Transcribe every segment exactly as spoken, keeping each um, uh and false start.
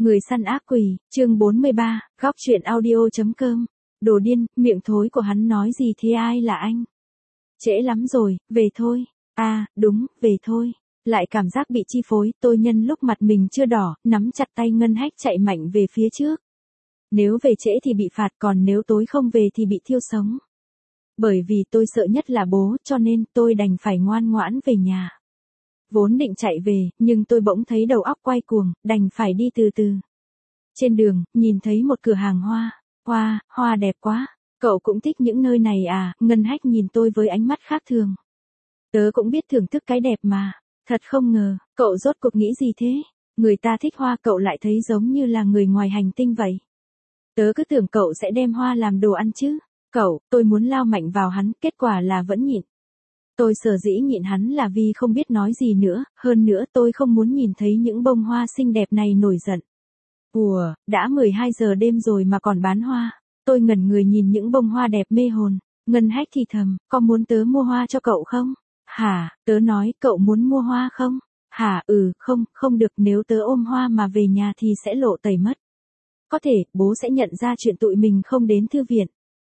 Người săn ác quỷ, chương bốn mươi ba, góc truyện audio.com. Đồ điên, miệng thối của hắn nói gì thế, ai là anh? Trễ lắm rồi, về thôi. À, đúng, về thôi. Lại cảm giác bị chi phối, tôi nhân lúc mặt mình chưa đỏ, nắm chặt tay Ngân Hách chạy mạnh về phía trước. Nếu về trễ thì bị phạt, còn nếu tối không về thì bị thiêu sống. Bởi vì tôi sợ nhất là bố, cho nên tôi đành phải ngoan ngoãn về nhà. Vốn định chạy về, nhưng tôi bỗng thấy đầu óc quay cuồng, đành phải đi từ từ. Trên đường, nhìn thấy một cửa hàng hoa. Hoa, hoa đẹp quá. Cậu cũng thích những nơi này à? Ngân Hách nhìn tôi với ánh mắt khác thường. Tớ cũng biết thưởng thức cái đẹp mà. Thật không ngờ, cậu rốt cuộc nghĩ gì thế? Người ta thích hoa cậu lại thấy giống như là người ngoài hành tinh vậy. Tớ cứ tưởng cậu sẽ đem hoa làm đồ ăn chứ. Cậu, tôi muốn lao mạnh vào hắn, kết quả là vẫn nhịn. Tôi sở dĩ nhịn hắn là vì không biết nói gì nữa, hơn nữa tôi không muốn nhìn thấy những bông hoa xinh đẹp này nổi giận. Ủa, đã mười hai giờ đêm rồi mà còn bán hoa. Tôi ngẩn người nhìn những bông hoa đẹp mê hồn. Ngân Hách thì thầm, có muốn tớ mua hoa cho cậu không? Hả, tớ nói, cậu muốn mua hoa không? Hả, ừ, không, không được, nếu tớ ôm hoa mà về nhà thì sẽ lộ tẩy mất. Có thể, bố sẽ nhận ra chuyện tụi mình không đến thư viện.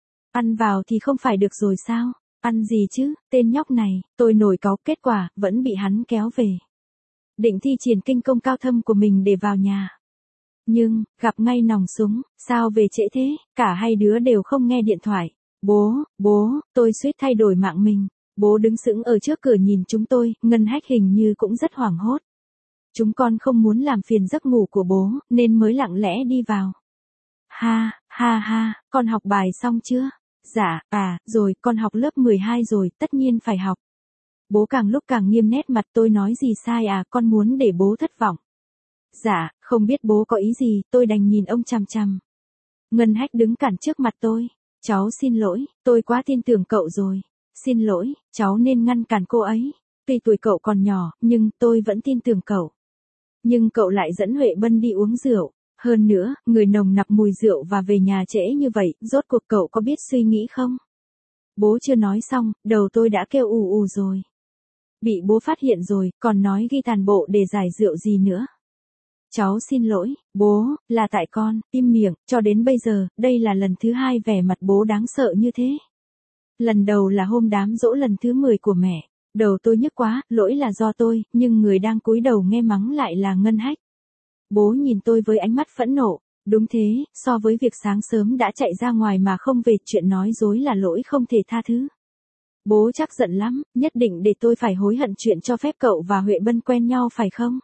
Ăn vào thì không phải được rồi sao? Ăn gì chứ, tên nhóc này, tôi nổi cáu, kết quả, vẫn bị hắn kéo về. Định thi triển kinh công cao thâm của mình để vào nhà. Nhưng, gặp ngay nòng súng, sao về trễ thế, cả hai đứa đều không nghe điện thoại. Bố, bố, tôi suýt thay đổi mạng mình. Bố đứng sững ở trước cửa nhìn chúng tôi, Ngân Hách hình như cũng rất hoảng hốt. Chúng con không muốn làm phiền giấc ngủ của bố, nên mới lặng lẽ đi vào. Ha, ha ha, con học bài xong chưa? Dạ, à, rồi, con học lớp mười hai rồi, tất nhiên phải học. Bố càng lúc càng nghiêm nét mặt, tôi nói gì sai à, con muốn để bố thất vọng. Dạ, không biết bố có ý gì, tôi đành nhìn ông chằm chằm. Ngân Hách đứng cản trước mặt tôi. Cháu xin lỗi, tôi quá tin tưởng cậu rồi. Xin lỗi, cháu nên ngăn cản cô ấy. Tuy tuổi cậu còn nhỏ, nhưng tôi vẫn tin tưởng cậu. Nhưng cậu lại dẫn Huệ Bân đi uống rượu. Hơn nữa, người nồng nặc mùi rượu và về nhà trễ như vậy, rốt cuộc cậu có biết suy nghĩ không? Bố chưa nói xong, đầu tôi đã kêu ù ù rồi. Bị bố phát hiện rồi, còn nói ghi tàn bộ để giải rượu gì nữa. Cháu xin lỗi, bố, là tại con, im miệng, cho đến bây giờ, đây là lần thứ hai vẻ mặt bố đáng sợ như thế. Lần đầu là hôm đám dỗ lần thứ mười của mẹ, đầu tôi nhức quá, lỗi là do tôi, nhưng người đang cúi đầu nghe mắng lại là Ngân Hách. Bố nhìn tôi với ánh mắt phẫn nộ, đúng thế, so với việc sáng sớm đã chạy ra ngoài mà không về, chuyện nói dối là lỗi không thể tha thứ. Bố chắc giận lắm, nhất định để tôi phải hối hận chuyện cho phép cậu và Huệ Bân quen nhau phải không?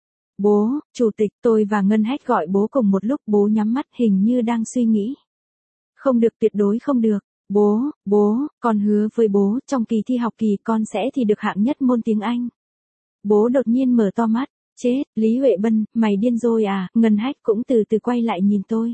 Bố, chủ tịch, tôi và Ngân Hách gọi bố cùng một lúc, bố nhắm mắt hình như đang suy nghĩ. Không được, tuyệt đối không được. Bố, bố, con hứa với bố, trong kỳ thi học kỳ con sẽ thì được hạng nhất môn tiếng Anh. Bố đột nhiên mở to mắt. Chết, Lý Huệ Bân, mày điên rồi à? Ngân Hách cũng từ từ quay lại nhìn tôi.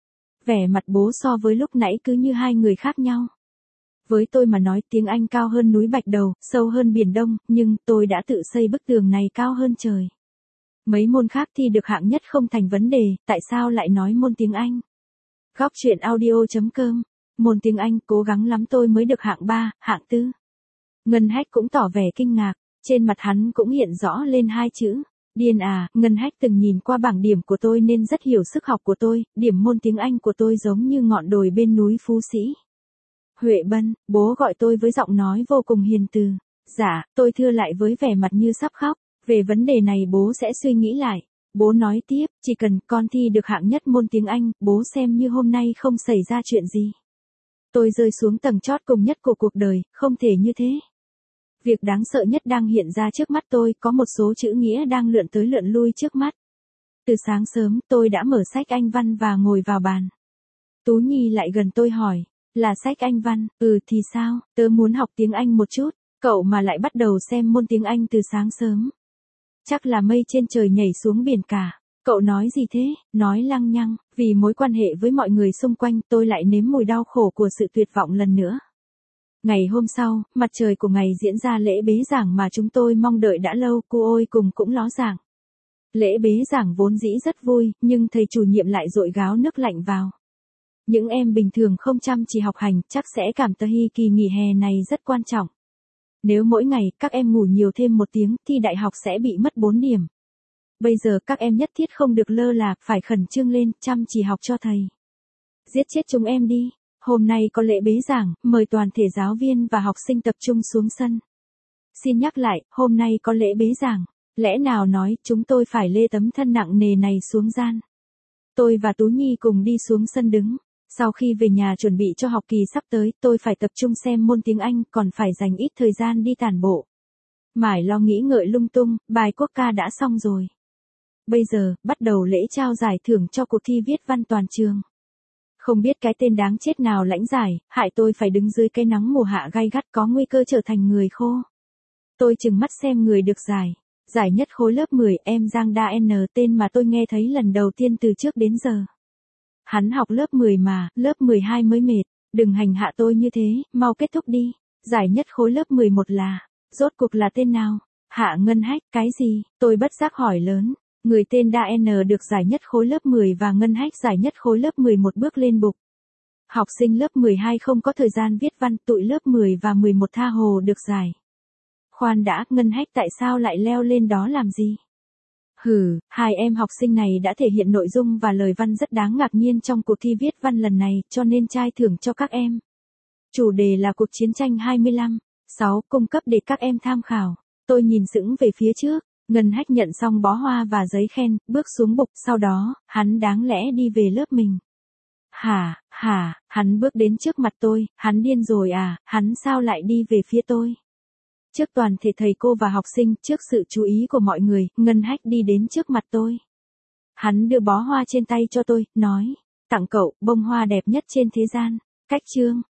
Vẻ mặt bố so với lúc nãy cứ như hai người khác nhau. Với tôi mà nói tiếng Anh cao hơn núi Bạch Đầu, sâu hơn biển Đông, nhưng tôi đã tự xây bức tường này cao hơn trời. Mấy môn khác thi được hạng nhất không thành vấn đề, tại sao lại nói môn tiếng Anh? Góc truyện audio.com. Môn tiếng Anh cố gắng lắm tôi mới được hạng ba, hạng tư. Ngân Hách cũng tỏ vẻ kinh ngạc, trên mặt hắn cũng hiện rõ lên hai chữ. Điên à, Ngân Hách từng nhìn qua bảng điểm của tôi nên rất hiểu sức học của tôi, điểm môn tiếng Anh của tôi giống như ngọn đồi bên núi Phú Sĩ. Huệ Bân, bố gọi tôi với giọng nói vô cùng hiền từ. Dạ, tôi thưa lại với vẻ mặt như sắp khóc, về vấn đề này bố sẽ suy nghĩ lại. Bố nói tiếp, chỉ cần con thi được hạng nhất môn tiếng Anh, bố xem như hôm nay không xảy ra chuyện gì. Tôi rơi xuống tầng chót cùng nhất của cuộc đời, không thể như thế. Việc đáng sợ nhất đang hiện ra trước mắt tôi, có một số chữ nghĩa đang lượn tới lượn lui trước mắt. Từ sáng sớm, tôi đã mở sách Anh văn và ngồi vào bàn. Tú Nhi lại gần tôi hỏi, là sách Anh văn, ừ thì sao, tớ muốn học tiếng Anh một chút, cậu mà lại bắt đầu xem môn tiếng Anh từ sáng sớm. Chắc là mây trên trời nhảy xuống biển cả. Cậu nói gì thế, nói lăng nhăng, vì mối quan hệ với mọi người xung quanh tôi lại nếm mùi đau khổ của sự tuyệt vọng lần nữa. Ngày hôm sau, mặt trời của ngày diễn ra lễ bế giảng mà chúng tôi mong đợi đã lâu, cô ôi cùng cũng ló giảng. Lễ bế giảng vốn dĩ rất vui, nhưng thầy chủ nhiệm lại dội gáo nước lạnh vào. Những em bình thường không chăm chỉ học hành chắc sẽ cảm thấy kỳ nghỉ hè này rất quan trọng. Nếu mỗi ngày các em ngủ nhiều thêm một tiếng thì đại học sẽ bị mất bốn điểm. Bây giờ các em nhất thiết không được lơ là, phải khẩn trương lên, chăm chỉ học cho thầy. Giết chết chúng em đi. Hôm nay có lễ bế giảng, mời toàn thể giáo viên và học sinh tập trung xuống sân. Xin nhắc lại, hôm nay có lễ bế giảng. Lẽ nào nói chúng tôi phải lê tấm thân nặng nề này xuống gian. Tôi và Tú Nhi cùng đi xuống sân đứng. Sau khi về nhà chuẩn bị cho học kỳ sắp tới, tôi phải tập trung xem môn tiếng Anh, còn phải dành ít thời gian đi tản bộ. Mải lo nghĩ ngợi lung tung, bài quốc ca đã xong rồi. Bây giờ, bắt đầu lễ trao giải thưởng cho cuộc thi viết văn toàn trường. Không biết cái tên đáng chết nào lãnh giải, hại tôi phải đứng dưới cái nắng mùa hạ gay gắt có nguy cơ trở thành người khô. Tôi chừng mắt xem người được giải. Giải nhất khối lớp mười, em Giang Đa N, tên mà tôi nghe thấy lần đầu tiên từ trước đến giờ. Hắn học lớp mười mà, lớp mười hai mới mệt. Đừng hành hạ tôi như thế, mau kết thúc đi. Giải nhất khối lớp mười một là, rốt cuộc là tên nào? Hạ Ngân Hách, cái gì? Tôi bất giác hỏi lớn. Người tên Đa N được giải nhất khối lớp mười và Ngân Hách giải nhất khối lớp mười một bước lên bục. Học sinh lớp mười hai không có thời gian viết văn, tụi lớp mười và mười một tha hồ được giải. Khoan đã, Ngân Hách tại sao lại leo lên đó làm gì? Hừ, hai em học sinh này đã thể hiện nội dung và lời văn rất đáng ngạc nhiên trong cuộc thi viết văn lần này, cho nên trai thưởng cho các em. Chủ đề là cuộc chiến tranh hai mươi lăm. sáu. Cung cấp để các em tham khảo. Tôi nhìn sững về phía trước. Ngân Hách nhận xong bó hoa và giấy khen, bước xuống bục, sau đó, hắn đáng lẽ đi về lớp mình. Hả, hả, hắn bước đến trước mặt tôi, hắn điên rồi à, hắn sao lại đi về phía tôi? Trước toàn thể thầy cô và học sinh, trước sự chú ý của mọi người, Ngân Hách đi đến trước mặt tôi. Hắn đưa bó hoa trên tay cho tôi, nói, tặng cậu, bông hoa đẹp nhất trên thế gian. Cách chương,